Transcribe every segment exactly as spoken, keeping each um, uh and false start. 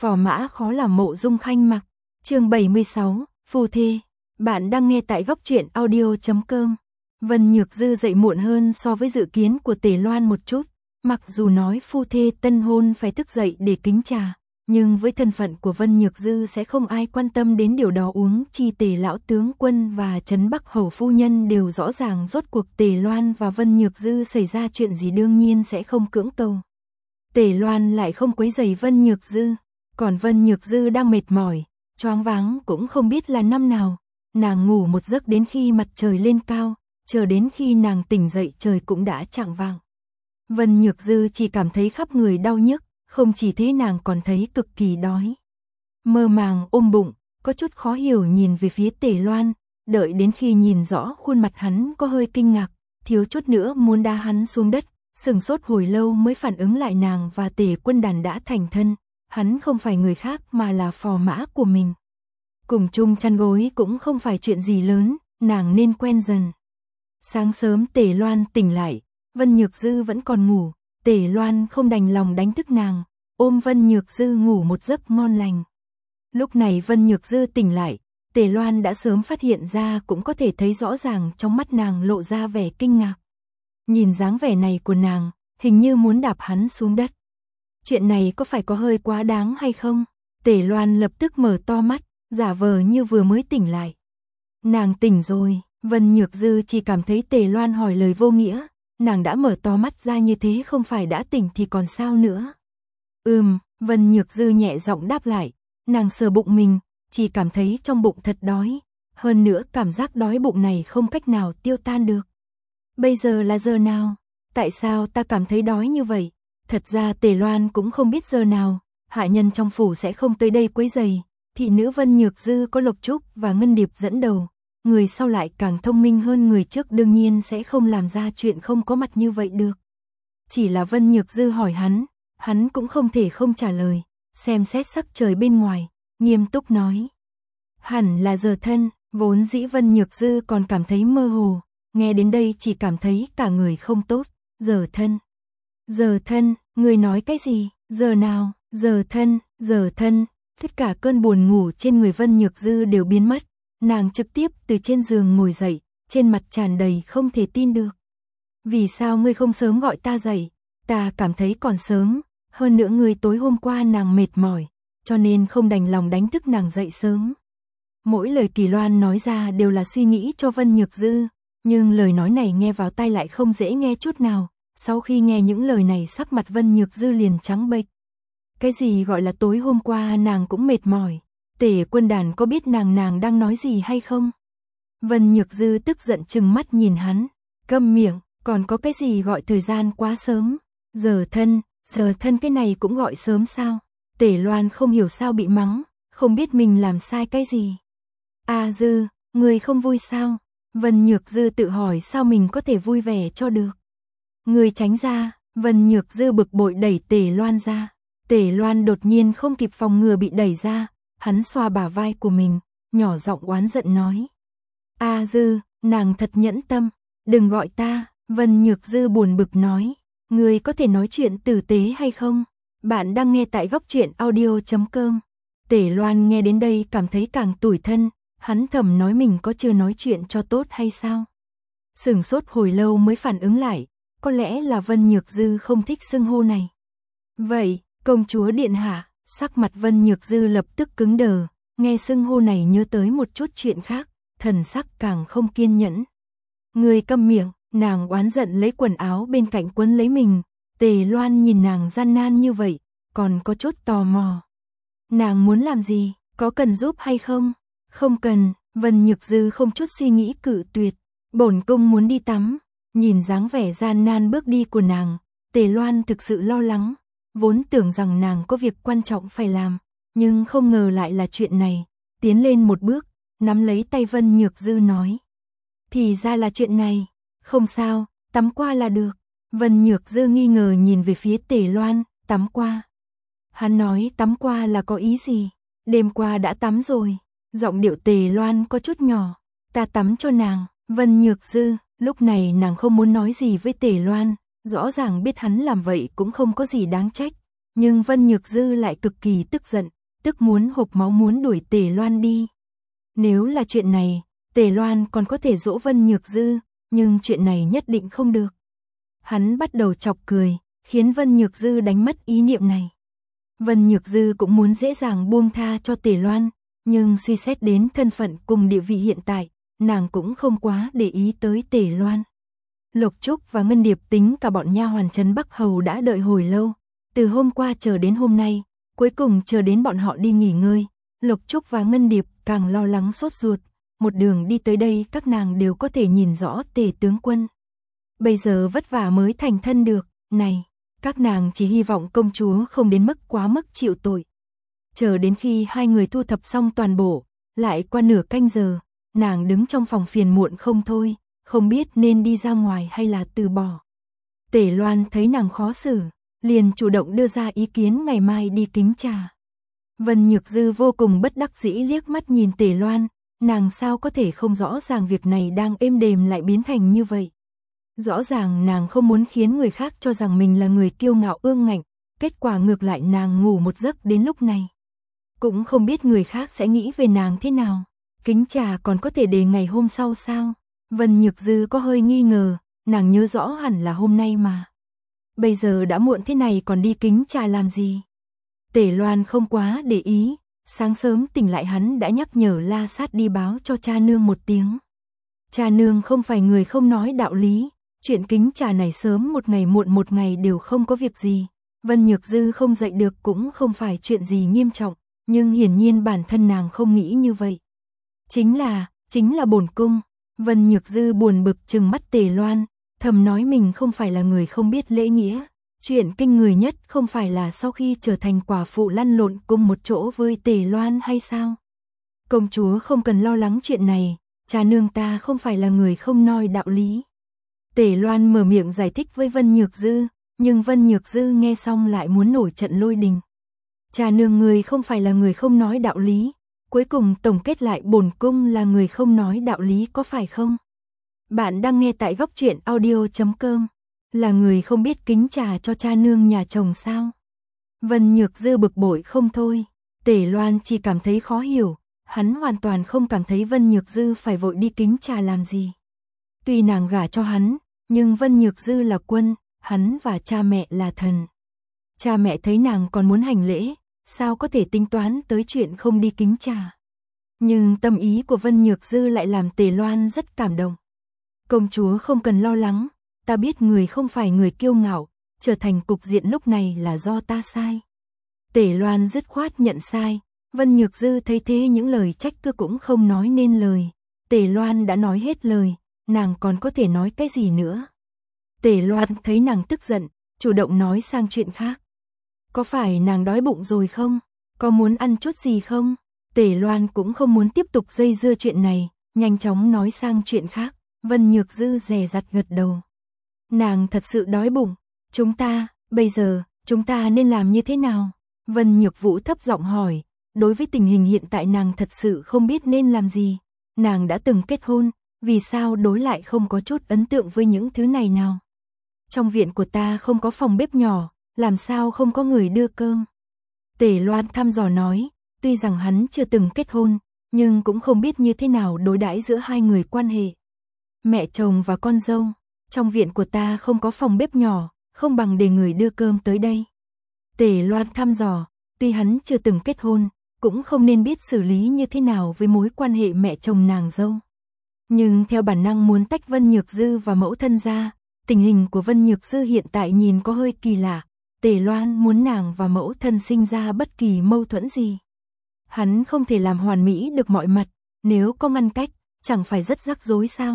Phò mã khó làm mộ dung khanh mặc. Chương bảy mươi sáu, phu thê. Bạn đang nghe tại góc truyện audio chấm com. Vân Nhược Dư dậy muộn hơn so với dự kiến của Tề Loan một chút. Mặc dù nói phu thê tân hôn phải thức dậy để kính trà, nhưng với thân phận của Vân Nhược Dư sẽ không ai quan tâm đến điều đó, uống chi Tề lão tướng quân và Trấn Bắc hầu phu nhân đều rõ ràng rốt cuộc Tề Loan và Vân Nhược Dư xảy ra chuyện gì, đương nhiên sẽ không cưỡng cầu. Tề Loan lại không quấy rầy Vân Nhược Dư, còn Vân Nhược Dư đang mệt mỏi, choáng váng cũng không biết là năm nào. Nàng ngủ một giấc đến khi mặt trời lên cao, chờ đến khi nàng tỉnh dậy trời cũng đã chạng vạng. Vân Nhược Dư chỉ cảm thấy khắp người đau nhức, không chỉ thế nàng còn thấy cực kỳ đói. Mơ màng ôm bụng, có chút khó hiểu nhìn về phía Tề Loan, đợi đến khi nhìn rõ khuôn mặt hắn có hơi kinh ngạc, thiếu chút nữa muốn đá hắn xuống đất, sừng sốt hồi lâu mới phản ứng lại nàng và Tề Quân Đàn đã thành thân, hắn không phải người khác mà là phò mã của mình. Cùng chung chăn gối cũng không phải chuyện gì lớn, nàng nên quen dần. Sáng sớm Tề Loan tỉnh lại, Vân Nhược Dư vẫn còn ngủ, Tề Loan không đành lòng đánh thức nàng, ôm Vân Nhược Dư ngủ một giấc ngon lành. Lúc này Vân Nhược Dư tỉnh lại, Tề Loan đã sớm phát hiện ra, cũng có thể thấy rõ ràng trong mắt nàng lộ ra vẻ kinh ngạc. Nhìn dáng vẻ này của nàng, hình như muốn đạp hắn xuống đất. Chuyện này có phải có hơi quá đáng hay không? Tề Loan lập tức mở to mắt, giả vờ như vừa mới tỉnh lại. Nàng tỉnh rồi, Vân Nhược Dư chỉ cảm thấy Tề Loan hỏi lời vô nghĩa, nàng đã mở to mắt ra như thế không phải đã tỉnh thì còn sao nữa. Ừm, Vân Nhược Dư nhẹ giọng đáp lại, nàng sờ bụng mình, chỉ cảm thấy trong bụng thật đói, hơn nữa cảm giác đói bụng này không cách nào tiêu tan được. Bây giờ là giờ nào? Tại sao ta cảm thấy đói như vậy? Thật ra Tề Loan cũng không biết giờ nào, hạ nhân trong phủ sẽ không tới đây quấy rầy, thị nữ Vân Nhược Dư có Lộc Trúc và Ngân Điệp dẫn đầu, người sau lại càng thông minh hơn người trước, đương nhiên sẽ không làm ra chuyện không có mặt như vậy được. Chỉ là Vân Nhược Dư hỏi hắn, hắn cũng không thể không trả lời, xem xét sắc trời bên ngoài, nghiêm túc nói. Hẳn là giờ thân, vốn dĩ Vân Nhược Dư còn cảm thấy mơ hồ, nghe đến đây chỉ cảm thấy cả người không tốt, giờ thân. Giờ thân, người nói cái gì, giờ nào, giờ thân, giờ thân, tất cả cơn buồn ngủ trên người Vân Nhược Dư đều biến mất, nàng trực tiếp từ trên giường ngồi dậy, trên mặt tràn đầy không thể tin được. Vì sao ngươi không sớm gọi ta dậy, ta cảm thấy còn sớm, hơn nữa ngươi tối hôm qua nàng mệt mỏi, cho nên không đành lòng đánh thức nàng dậy sớm. Mỗi lời Kỳ Loan nói ra đều là suy nghĩ cho Vân Nhược Dư, nhưng lời nói này nghe vào tai lại không dễ nghe chút nào. Sau khi nghe những lời này sắc mặt Vân Nhược Dư liền trắng bệch. Cái gì gọi là tối hôm qua nàng cũng mệt mỏi, Tề Quân Đàn có biết nàng nàng đang nói gì hay không? Vân Nhược Dư tức giận trừng mắt nhìn hắn, câm miệng, còn có cái gì gọi thời gian quá sớm, giờ thân, giờ thân cái này cũng gọi sớm sao? Tề Loan không hiểu sao bị mắng, không biết mình làm sai cái gì. A Dư, người không vui sao? Vân Nhược Dư tự hỏi sao mình có thể vui vẻ cho được. Người tránh ra, Vân Nhược Dư bực bội đẩy Tề Loan ra. Tề Loan đột nhiên không kịp phòng ngừa bị đẩy ra, hắn xoa bả vai của mình, nhỏ giọng oán giận nói. A Dư, nàng thật nhẫn tâm, đừng gọi ta, Vân Nhược Dư buồn bực nói. Người có thể nói chuyện tử tế hay không? Bạn đang nghe tại góc truyện audio chấm com. Tề Loan nghe đến đây cảm thấy càng tủi thân, hắn thầm nói mình có chưa nói chuyện cho tốt hay sao? Sửng sốt hồi lâu mới phản ứng lại. Có lẽ là Vân Nhược Dư không thích xưng hô này. Vậy, công chúa điện hạ, sắc mặt Vân Nhược Dư lập tức cứng đờ, nghe xưng hô này nhớ tới một chút chuyện khác, thần sắc càng không kiên nhẫn. Người câm miệng, nàng oán giận lấy quần áo bên cạnh quấn lấy mình, Tề Loan nhìn nàng gian nan như vậy, còn có chút tò mò. Nàng muốn làm gì, có cần giúp hay không? Không cần, Vân Nhược Dư không chút suy nghĩ cự tuyệt, bổn cung muốn đi tắm. Nhìn dáng vẻ gian nan bước đi của nàng, Tề Loan thực sự lo lắng, vốn tưởng rằng nàng có việc quan trọng phải làm, nhưng không ngờ lại là chuyện này, tiến lên một bước, nắm lấy tay Vân Nhược Dư nói. Thì ra là chuyện này, không sao, tắm qua là được. Vân Nhược Dư nghi ngờ nhìn về phía Tề Loan, tắm qua. Hắn nói tắm qua là có ý gì, đêm qua đã tắm rồi, giọng điệu Tề Loan có chút nhỏ, ta tắm cho nàng, Vân Nhược Dư. Lúc này nàng không muốn nói gì với Tề Loan, rõ ràng biết hắn làm vậy cũng không có gì đáng trách, nhưng Vân Nhược Dư lại cực kỳ tức giận, tức muốn hộc máu muốn đuổi Tề Loan đi. Nếu là chuyện này, Tề Loan còn có thể dỗ Vân Nhược Dư, nhưng chuyện này nhất định không được. Hắn bắt đầu chọc cười, khiến Vân Nhược Dư đánh mất ý niệm này. Vân Nhược Dư cũng muốn dễ dàng buông tha cho Tề Loan, nhưng suy xét đến thân phận cùng địa vị hiện tại, nàng cũng không quá để ý tới Tề Loan. Lộc Trúc và Ngân Điệp tính cả bọn nha hoàn trấn Bắc Hầu đã đợi hồi lâu, từ hôm qua chờ đến hôm nay, cuối cùng chờ đến bọn họ đi nghỉ ngơi. Lộc Trúc và Ngân Điệp càng lo lắng sốt ruột, một đường đi tới đây các nàng đều có thể nhìn rõ Tề tướng quân. Bây giờ vất vả mới thành thân được, này, các nàng chỉ hy vọng công chúa không đến mức quá mức chịu tội. Chờ đến khi hai người thu thập xong toàn bộ, lại qua nửa canh giờ, nàng đứng trong phòng phiền muộn không thôi, không biết nên đi ra ngoài hay là từ bỏ. Tề Loan thấy nàng khó xử, liền chủ động đưa ra ý kiến ngày mai đi kính trà. Vân Nhược Dư vô cùng bất đắc dĩ liếc mắt nhìn Tề Loan, nàng sao có thể không rõ ràng việc này đang êm đềm lại biến thành như vậy. Rõ ràng nàng không muốn khiến người khác cho rằng mình là người kiêu ngạo ương ngạnh, kết quả ngược lại nàng ngủ một giấc đến lúc này. Cũng không biết người khác sẽ nghĩ về nàng thế nào, kính trà còn có thể để ngày hôm sau sao? Vân Nhược Dư có hơi nghi ngờ, nàng nhớ rõ hẳn là hôm nay mà. Bây giờ đã muộn thế này còn đi kính trà làm gì? Tề Loan không quá để ý, sáng sớm tỉnh lại hắn đã nhắc nhở La Sát đi báo cho cha nương một tiếng. Cha nương không phải người không nói đạo lý, chuyện kính trà này sớm một ngày muộn một ngày đều không có việc gì. Vân Nhược Dư không dậy được cũng không phải chuyện gì nghiêm trọng, nhưng hiển nhiên bản thân nàng không nghĩ như vậy. Chính là, chính là bổn cung. Vân Nhược Dư buồn bực trừng mắt Tề Loan, thầm nói mình không phải là người không biết lễ nghĩa. Chuyện kinh người nhất không phải là sau khi trở thành quả phụ lăn lộn cùng một chỗ với Tề Loan hay sao? Công chúa không cần lo lắng chuyện này, cha nương ta không phải là người không nói đạo lý. Tề Loan mở miệng giải thích với Vân Nhược Dư, nhưng Vân Nhược Dư nghe xong lại muốn nổi trận lôi đình. Cha nương người không phải là người không nói đạo lý, cuối cùng tổng kết lại bổn cung là người không nói đạo lý có phải không? Bạn đang nghe tại góc truyện audio chấm com. Là người không biết kính trà cho cha nương nhà chồng sao? Vân Nhược Dư bực bội không thôi. Tề Loan chỉ cảm thấy khó hiểu, hắn hoàn toàn không cảm thấy Vân Nhược Dư phải vội đi kính trà làm gì. Tuy nàng gả cho hắn, nhưng Vân Nhược Dư là quân, hắn và cha mẹ là thần. Cha mẹ thấy nàng còn muốn hành lễ, sao có thể tính toán tới chuyện không đi kính trà. Nhưng tâm ý của Vân Nhược Dư lại làm Tề Loan rất cảm động. Công chúa không cần lo lắng, ta biết người không phải người kiêu ngạo, trở thành cục diện lúc này là do ta sai. Tề Loan dứt khoát nhận sai, Vân Nhược Dư thấy thế những lời trách cứ cũng không nói nên lời. Tề Loan đã nói hết lời, nàng còn có thể nói cái gì nữa. Tề Loan thấy nàng tức giận, chủ động nói sang chuyện khác. Có phải nàng đói bụng rồi không? Có muốn ăn chút gì không? Tề Loan cũng không muốn tiếp tục dây dưa chuyện này, nhanh chóng nói sang chuyện khác. Vân Nhược Dư dè dặt gật đầu. Nàng thật sự đói bụng. Chúng ta, bây giờ, chúng ta nên làm như thế nào? Vân Nhược Vũ thấp giọng hỏi. Đối với tình hình hiện tại nàng thật sự không biết nên làm gì. Nàng đã từng kết hôn, vì sao đối lại không có chút ấn tượng với những thứ này nào? Trong viện của ta không có phòng bếp nhỏ, làm sao không có người đưa cơm? Tề Loan thăm dò nói, tuy rằng hắn chưa từng kết hôn, nhưng cũng không biết như thế nào đối đãi giữa hai người quan hệ. Mẹ chồng và con dâu, trong viện của ta không có phòng bếp nhỏ, không bằng để người đưa cơm tới đây. Tề Loan thăm dò, tuy hắn chưa từng kết hôn, cũng không nên biết xử lý như thế nào với mối quan hệ mẹ chồng nàng dâu. Nhưng theo bản năng muốn tách Vân Nhược Dư và mẫu thân ra, tình hình của Vân Nhược Dư hiện tại nhìn có hơi kỳ lạ, Tề Loan muốn nàng và mẫu thân sinh ra bất kỳ mâu thuẫn gì. Hắn không thể làm hoàn mỹ được mọi mặt, nếu có ngăn cách, chẳng phải rất rắc rối sao?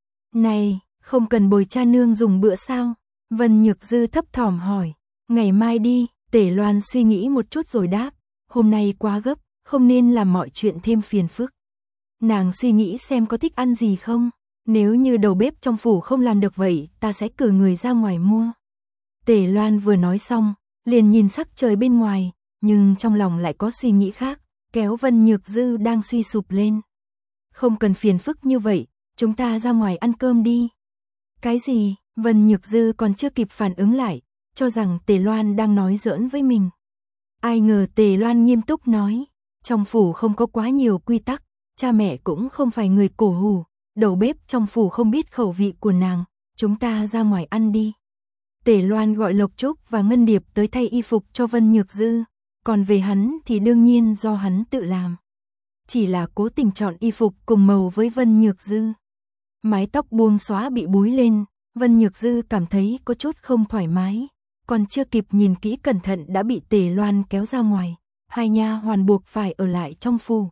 Này, không cần bồi cha nương dùng bữa sao? Vân Nhược Dư thấp thỏm hỏi. Ngày mai đi, Tề Loan suy nghĩ một chút rồi đáp. Hôm nay quá gấp, không nên làm mọi chuyện thêm phiền phức. Nàng suy nghĩ xem có thích ăn gì không? Nếu như đầu bếp trong phủ không làm được vậy, ta sẽ cử người ra ngoài mua. Tề Loan vừa nói xong, liền nhìn sắc trời bên ngoài, nhưng trong lòng lại có suy nghĩ khác, kéo Vân Nhược Dư đang suy sụp lên. Không cần phiền phức như vậy, chúng ta ra ngoài ăn cơm đi. Cái gì? Vân Nhược Dư còn chưa kịp phản ứng lại, cho rằng Tề Loan đang nói giỡn với mình. Ai ngờ Tề Loan nghiêm túc nói, trong phủ không có quá nhiều quy tắc, cha mẹ cũng không phải người cổ hủ, đầu bếp trong phủ không biết khẩu vị của nàng, chúng ta ra ngoài ăn đi. Tề Loan gọi Lộc Trúc và Ngân Điệp tới thay y phục cho Vân Nhược Dư, còn về hắn thì đương nhiên do hắn tự làm. Chỉ là cố tình chọn y phục cùng màu với Vân Nhược Dư. Mái tóc buông xóa bị búi lên, Vân Nhược Dư cảm thấy có chút không thoải mái, còn chưa kịp nhìn kỹ cẩn thận đã bị Tề Loan kéo ra ngoài, hai nha hoàn buộc phải ở lại trong phủ.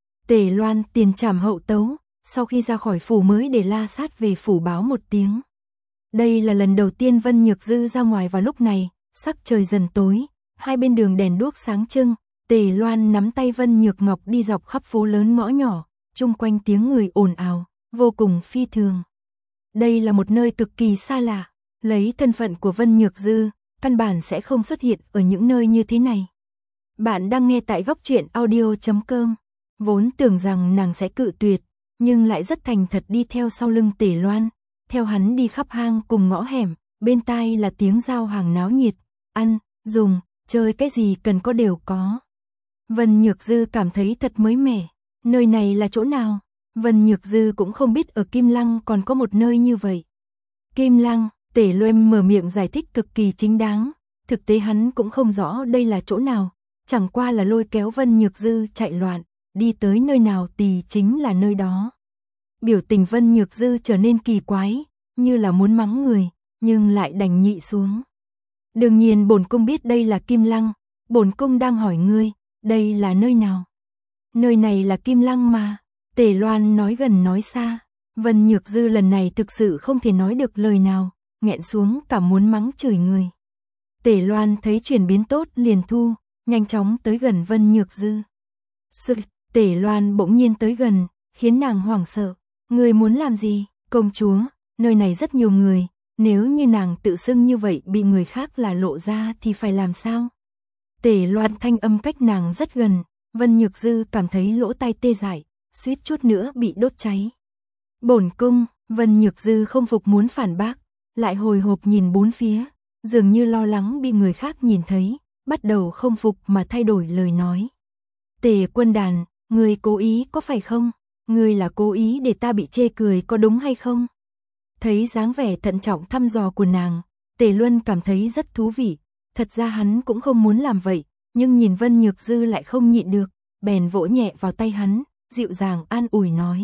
Tề Loan tiền trảm hậu tấu, sau khi ra khỏi phủ mới để La Sát về phủ báo một tiếng. Đây là lần đầu tiên Vân Nhược Dư ra ngoài vào lúc này, sắc trời dần tối, hai bên đường đèn đuốc sáng trưng, Tề Loan nắm tay Vân Nhược Ngọc đi dọc khắp phố lớn ngõ nhỏ, chung quanh tiếng người ồn ào, vô cùng phi thường. Đây là một nơi cực kỳ xa lạ, lấy thân phận của Vân Nhược Dư, căn bản sẽ không xuất hiện ở những nơi như thế này. Bạn đang nghe tại góc truyện audio chấm com. Vốn tưởng rằng nàng sẽ cự tuyệt, nhưng lại rất thành thật đi theo sau lưng Tề Loan, theo hắn đi khắp hang cùng ngõ hẻm, bên tai là tiếng giao hàng náo nhiệt, ăn, dùng, chơi cái gì cần có đều có. Vân Nhược Dư cảm thấy thật mới mẻ, nơi này là chỗ nào? Vân Nhược Dư cũng không biết ở Kim Lăng còn có một nơi như vậy. Kim Lăng, Tề Loan mở miệng giải thích cực kỳ chính đáng, thực tế hắn cũng không rõ đây là chỗ nào, chẳng qua là lôi kéo Vân Nhược Dư chạy loạn, đi tới nơi nào thì chính là nơi đó. Biểu tình Vân Nhược Dư trở nên kỳ quái, như là muốn mắng người, nhưng lại đành nhị xuống. Đương nhiên bổn cung biết đây là Kim Lăng, bổn cung đang hỏi ngươi, đây là nơi nào? Nơi này là Kim Lăng mà. Tề Loan nói gần nói xa, Vân Nhược Dư lần này thực sự không thể nói được lời nào, nghẹn xuống cả muốn mắng chửi người. Tề Loan thấy chuyển biến tốt liền thu, nhanh chóng tới gần Vân Nhược Dư. Sự, Tề Loan bỗng nhiên tới gần, khiến nàng hoảng sợ. Người muốn làm gì, công chúa, nơi này rất nhiều người, nếu như nàng tự xưng như vậy bị người khác là lộ ra thì phải làm sao? Tề Loan thanh âm cách nàng rất gần, Vân Nhược Dư cảm thấy lỗ tai tê dại, suýt chút nữa bị đốt cháy. Bổn cung, Vân Nhược Dư không phục muốn phản bác, lại hồi hộp nhìn bốn phía, dường như lo lắng bị người khác nhìn thấy, bắt đầu không phục mà thay đổi lời nói. Tề Quân Đàn, người cố ý có phải không? Người là cố ý để ta bị chê cười có đúng hay không? Thấy dáng vẻ thận trọng thăm dò của nàng, Tề Luân cảm thấy rất thú vị, thật ra hắn cũng không muốn làm vậy, nhưng nhìn Vân Nhược Dư lại không nhịn được, bèn vỗ nhẹ vào tay hắn, dịu dàng an ủi nói.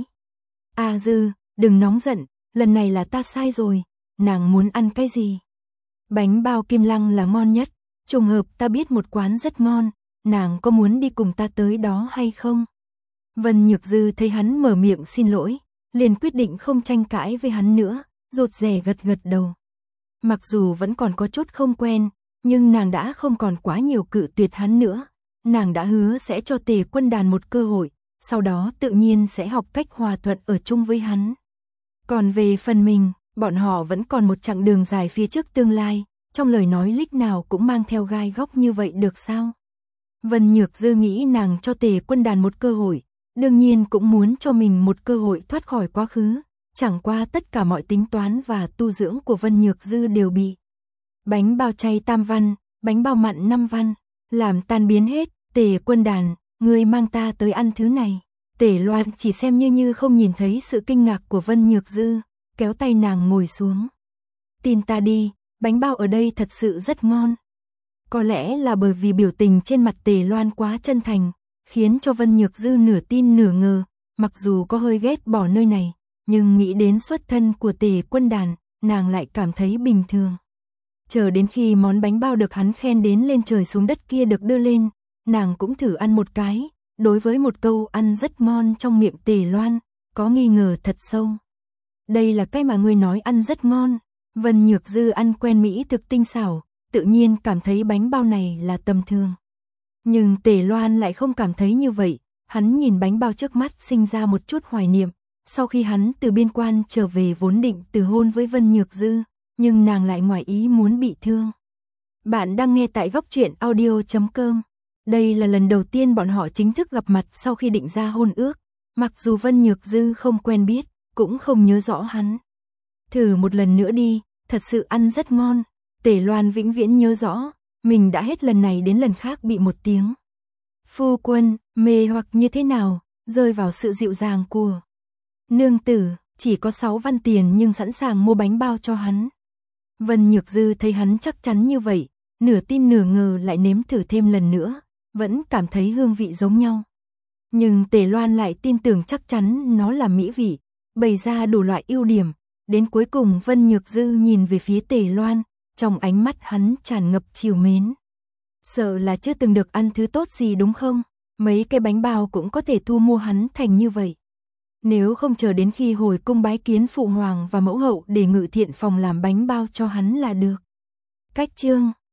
A Dư, đừng nóng giận, lần này là ta sai rồi, nàng muốn ăn cái gì? Bánh bao Kim Lăng là ngon nhất, trùng hợp ta biết một quán rất ngon, nàng có muốn đi cùng ta tới đó hay không? Vân Nhược Dư thấy hắn mở miệng xin lỗi, liền quyết định không tranh cãi với hắn nữa, rụt rè gật gật đầu. Mặc dù vẫn còn có chút không quen, nhưng nàng đã không còn quá nhiều cự tuyệt hắn nữa, nàng đã hứa sẽ cho Tề Quân Đàn một cơ hội, sau đó tự nhiên sẽ học cách hòa thuận ở chung với hắn. Còn về phần mình, bọn họ vẫn còn một chặng đường dài phía trước tương lai, trong lời nói lích nào cũng mang theo gai góc như vậy được sao? Vân Nhược Dư nghĩ nàng cho Tề Quân Đàn một cơ hội, đương nhiên cũng muốn cho mình một cơ hội thoát khỏi quá khứ, chẳng qua tất cả mọi tính toán và tu dưỡng của Vân Nhược Dư đều bị bánh bao chay tam văn, bánh bao mặn năm văn, làm tan biến hết. Tề Quân Đàn, ngươi mang ta tới ăn thứ này. Tề Loan chỉ xem như như không nhìn thấy sự kinh ngạc của Vân Nhược Dư, kéo tay nàng ngồi xuống. Tin ta đi, bánh bao ở đây thật sự rất ngon. Có lẽ là bởi vì biểu tình trên mặt Tề Loan quá chân thành, khiến cho Vân Nhược Dư nửa tin nửa ngờ, mặc dù có hơi ghét bỏ nơi này, nhưng nghĩ đến xuất thân của Tề Quân Đàn, nàng lại cảm thấy bình thường. Chờ đến khi món bánh bao được hắn khen đến lên trời xuống đất kia được đưa lên, nàng cũng thử ăn một cái, đối với một câu ăn rất ngon trong miệng Tề Loan, có nghi ngờ thật sâu. Đây là cái mà ngươi nói ăn rất ngon. Vân Nhược Dư ăn quen mỹ thực tinh xảo, tự nhiên cảm thấy bánh bao này là tầm thường. Nhưng Tề Loan lại không cảm thấy như vậy, hắn nhìn bánh bao trước mắt sinh ra một chút hoài niệm, sau khi hắn từ biên quan trở về vốn định từ hôn với Vân Nhược Dư, nhưng nàng lại ngoài ý muốn bị thương. Bạn đang nghe tại góc truyện audio chấm com. Đây là lần đầu tiên bọn họ chính thức gặp mặt sau khi định ra hôn ước, mặc dù Vân Nhược Dư không quen biết, cũng không nhớ rõ hắn. Thử một lần nữa đi, thật sự ăn rất ngon. Tề Loan vĩnh viễn nhớ rõ, mình đã hết lần này đến lần khác bị một tiếng phu quân mê hoặc như thế nào, rơi vào sự dịu dàng của nương tử, chỉ có sáu văn tiền nhưng sẵn sàng mua bánh bao cho hắn. Vân Nhược Dư thấy hắn chắc chắn như vậy, nửa tin nửa ngờ lại nếm thử thêm lần nữa, vẫn cảm thấy hương vị giống nhau. Nhưng Tề Loan lại tin tưởng chắc chắn nó là mỹ vị, bày ra đủ loại ưu điểm, đến cuối cùng Vân Nhược Dư nhìn về phía Tề Loan, trong ánh mắt hắn tràn ngập trìu mến. Sợ là chưa từng được ăn thứ tốt gì đúng không? Mấy cái bánh bao cũng có thể thu mua hắn thành như vậy. Nếu không chờ đến khi hồi cung bái kiến phụ hoàng và mẫu hậu để Ngự Thiện phòng làm bánh bao cho hắn là được. Cách chương